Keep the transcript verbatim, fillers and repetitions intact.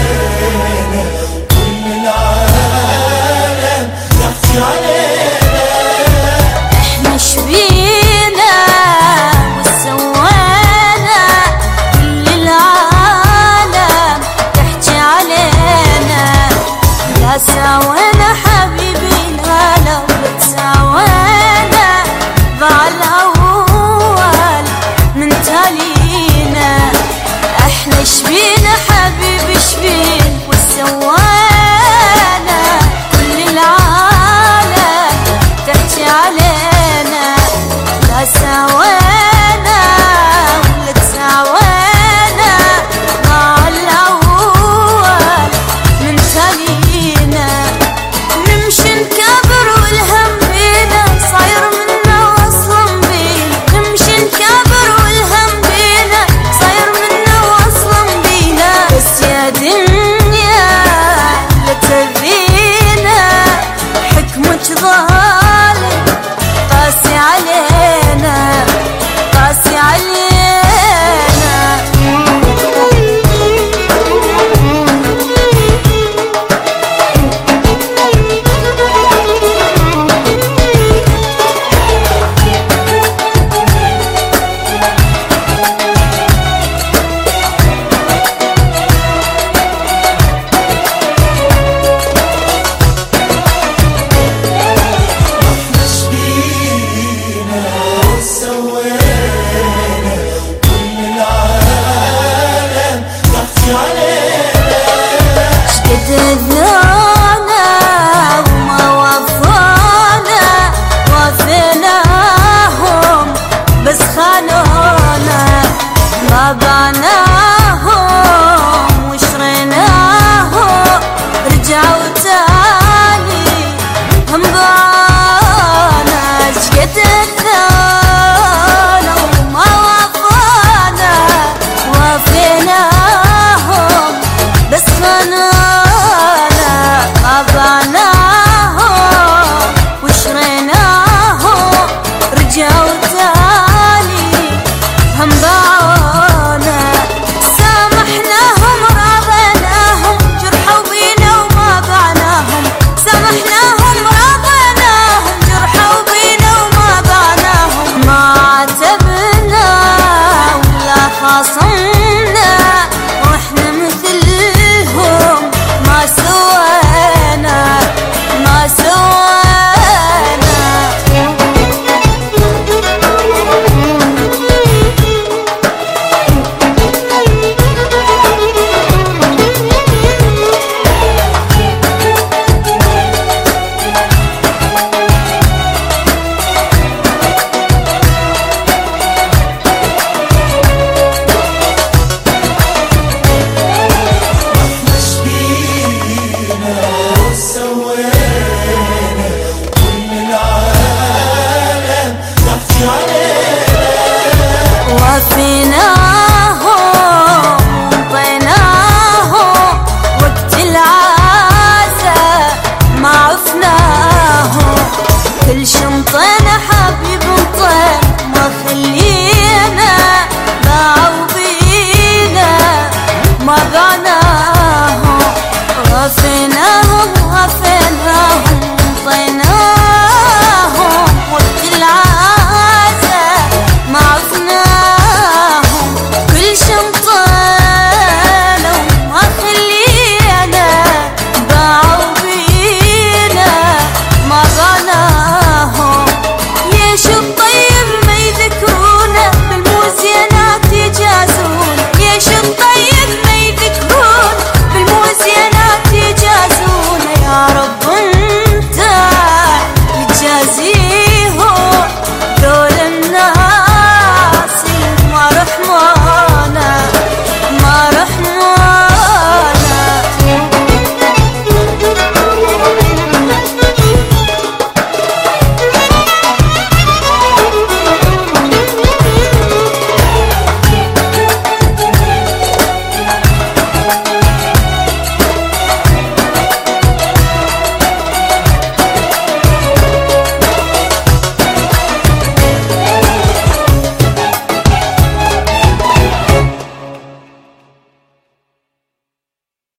كل العالم يحكي علينا. احنا شبينا وسوانا كل العالم تحكي علينا. لا ساوينا حبيبي لا لو تساوينا ضاع الأول من تالينا. احنا شبينا حبيبي شبين وسوانا كل العالم تحكي علينا. لا ساوينا ولا تساوينا ضاع الأول من تالينا. نمشي نكابر والهم بينا صاير منا وصلا بينا. نمشي نكابر والهم بينا صاير منا وصلا بينا. بس يا دنيا لا تذينا حكمك ظالم قاسي علينا قاسي علينا. كل العالم يحكي علينا. شقد